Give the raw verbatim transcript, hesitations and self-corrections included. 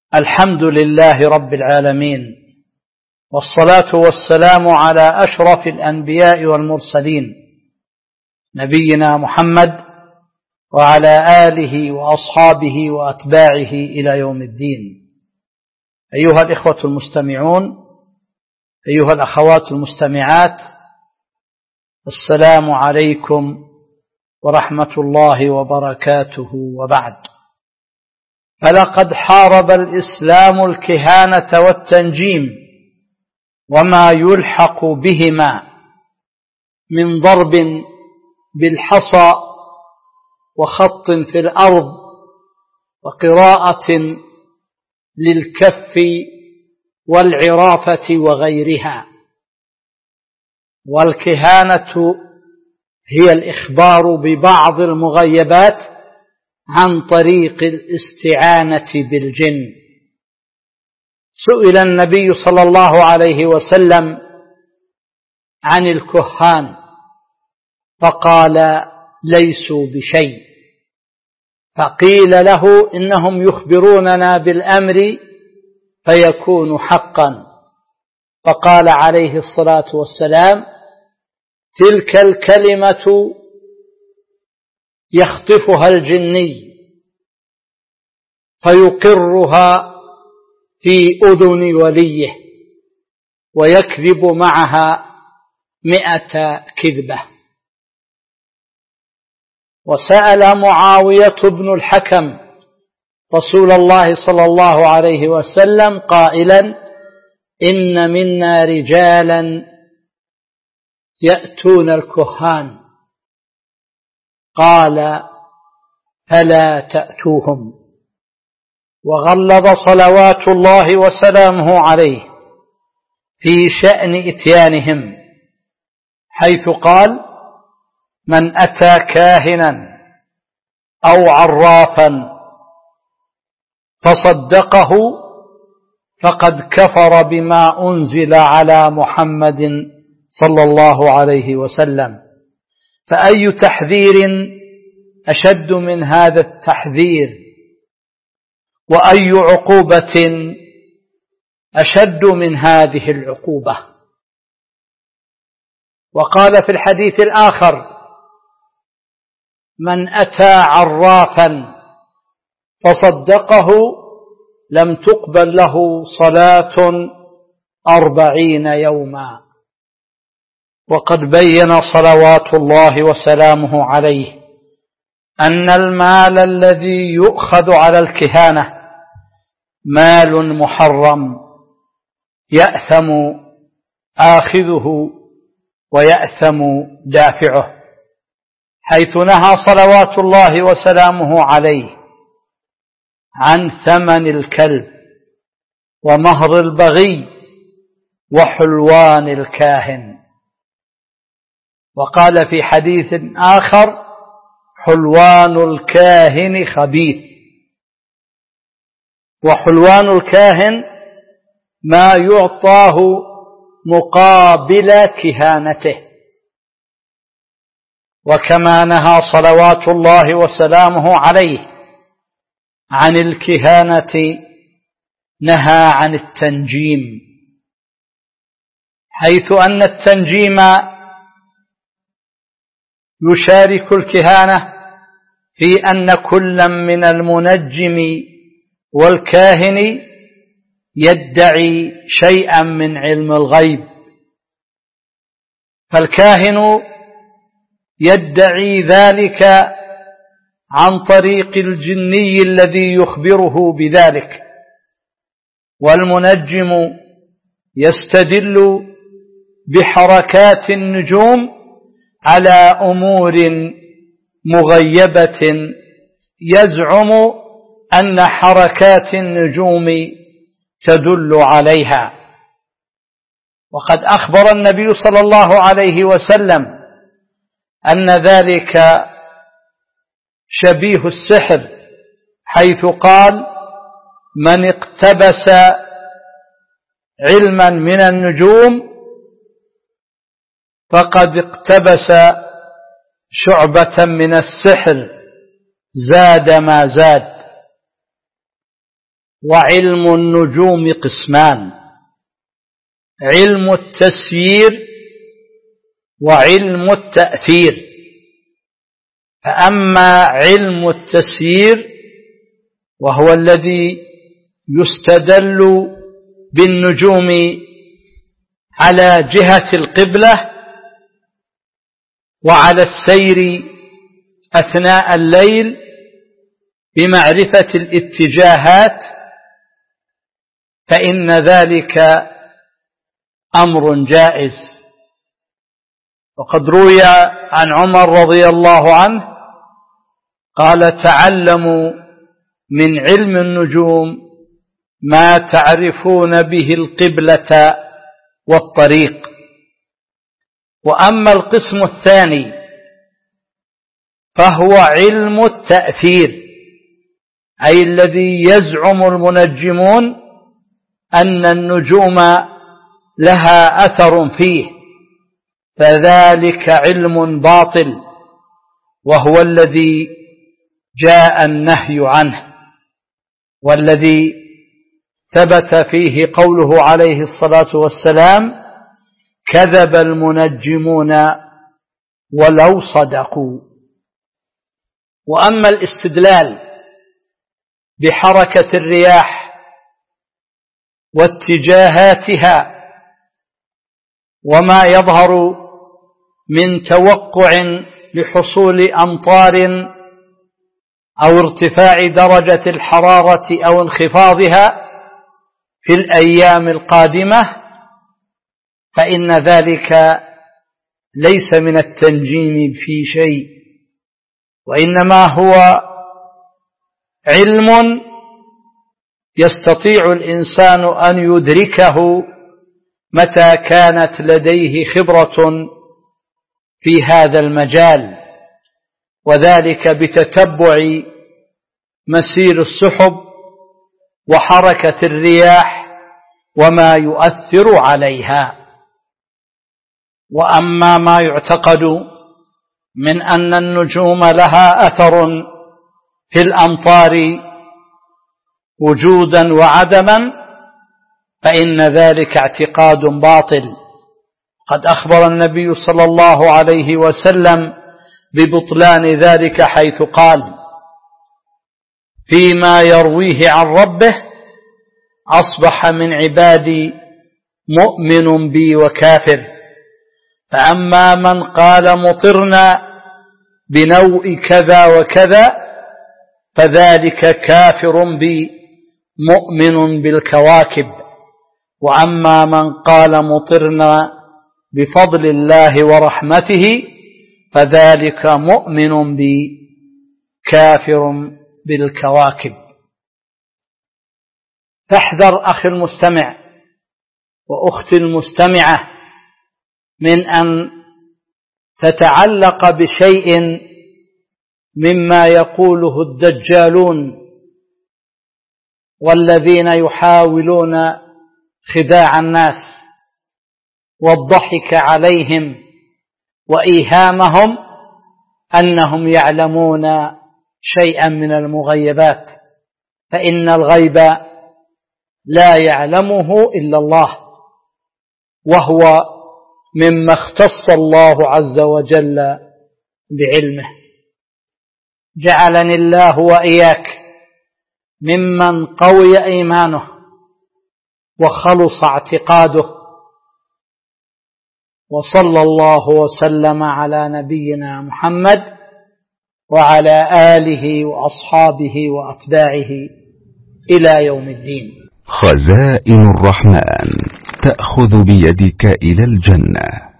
الحمد لله رب العالمين، والصلاة والسلام على أشرف الأنبياء والمرسلين نبينا محمد وعلى آله وأصحابه وأتباعه إلى يوم الدين. أيها الإخوة المستمعون، أيها الأخوات المستمعات، السلام عليكم ورحمة الله وبركاته. وبعد، فلقد حارب الإسلام الكهانة والتنجيم وما يلحق بهما من ضرب بالحصى وخط في الأرض وقراءة للكف والعرافة وغيرها. والكهانة هي الإخبار ببعض المغيبات عن طريق الاستعانة بالجن. سئل النبي صلى الله عليه وسلم عن الكهان فقال: ليسوا بشيء. فقيل له: إنهم يخبروننا بالأمر فيكون حقا. فقال عليه الصلاة والسلام: تلك الكلمة يخطفها الجني فيقرها في أذن وليه ويكذب معها مئة كذبة. وسأل معاوية بن الحكم رسول الله صلى الله عليه وسلم قائلا: إن منا رجالا يأتون الكهان، قال: فلا تأتوهم. وغلظ صلوات الله وسلامه عليه في شأن إتيانهم، حيث قال: من أتى كاهنا أو عرافا فصدقه فقد كفر بما أنزل على محمد صلى الله عليه وسلم. فأي تحذير أشد من هذا التحذير؟ وأي عقوبة أشد من هذه العقوبة؟ وقال في الحديث الآخر: من أتى عرافا فصدقه لم تقبل له صلاة أربعين يوما. وقد بين صلوات الله وسلامه عليه أن المال الذي يؤخذ على الكهانة مال محرم يأثم آخذه ويأثم دافعه، حيث نهى صلوات الله وسلامه عليه عن ثمن الكلب ومهر البغي وحلوان الكاهن. وقال في حديث آخر: حلوان الكاهن خبيث. وحلوان الكاهن ما يعطاه مقابل كهانته. وكما نهى صلوات الله وسلامه عليه عن الكهانة نهى عن التنجيم، حيث أن التنجيم يشارك الكهانة في أن كل من المنجم والكاهن يدعي شيئا من علم الغيب. فالكاهن يدعي ذلك عن طريق الجني الذي يخبره بذلك، والمنجم يستدل بحركات النجوم على أمور مغيبة يزعم أن حركات النجوم تدل عليها. وقد أخبر النبي صلى الله عليه وسلم أن ذلك شبيه السحر، حيث قال: من اقتبس علما من النجوم فقد اقتبس شعبة من السحر زاد ما زاد. وعلم النجوم قسمان: علم التسيير وعلم التأثير. فأما علم التسيير وهو الذي يستدل بالنجوم على جهة القبلة وعلى السير أثناء الليل بمعرفة الاتجاهات، فإن ذلك أمر جائز. وقد روي عن عمر رضي الله عنه قال: تعلموا من علم النجوم ما تعرفون به القبلة والطريق. وأما القسم الثاني فهو علم التأثير، أي الذي يزعم المنجمون أن النجوم لها أثر فيه، فذلك علم باطل، وهو الذي جاء النهي عنه، والذي ثبت فيه قوله عليه الصلاة والسلام: كذب المنجمون ولو صدقوا. وأما الاستدلال بحركة الرياح واتجاهاتها وما يظهر من توقع لحصول أمطار أو ارتفاع درجة الحرارة أو انخفاضها في الأيام القادمة، فإن ذلك ليس من التنجيم في شيء، وإنما هو علم يستطيع الإنسان أن يدركه متى كانت لديه خبرة في هذا المجال، وذلك بتتبع مسير السحب وحركة الرياح وما يؤثر عليها. وأما ما يعتقد من أن النجوم لها أثر في الأمطار وجودا وعدما، فإن ذلك اعتقاد باطل. قد أخبر النبي صلى الله عليه وسلم ببطلان ذلك، حيث قال فيما يرويه عن ربه: أصبح من عبادي مؤمن بي وكافر، فأما من قال مطرنا بنوء كذا وكذا فذلك كافر بي مؤمن بالكواكب، وأما من قال مطرنا بفضل الله ورحمته فذلك مؤمن بي كافر بالكواكب. فاحذر أخي المستمع وأختي المستمعة من أن تتعلق بشيء مما يقوله الدجالون والذين يحاولون خداع الناس والضحك عليهم وإيهامهم أنهم يعلمون شيئا من المغيبات، فإن الغيب لا يعلمه إلا الله، وهو مما اختص الله عز وجل بعلمه. جعلني الله وإياك ممن قوي إيمانه وخلص اعتقاده، وصلى الله وسلم على نبينا محمد وعلى آله وأصحابه وأتباعه إلى يوم الدين. خزائن الرحمن تأخذ بيدك إلى الجنة.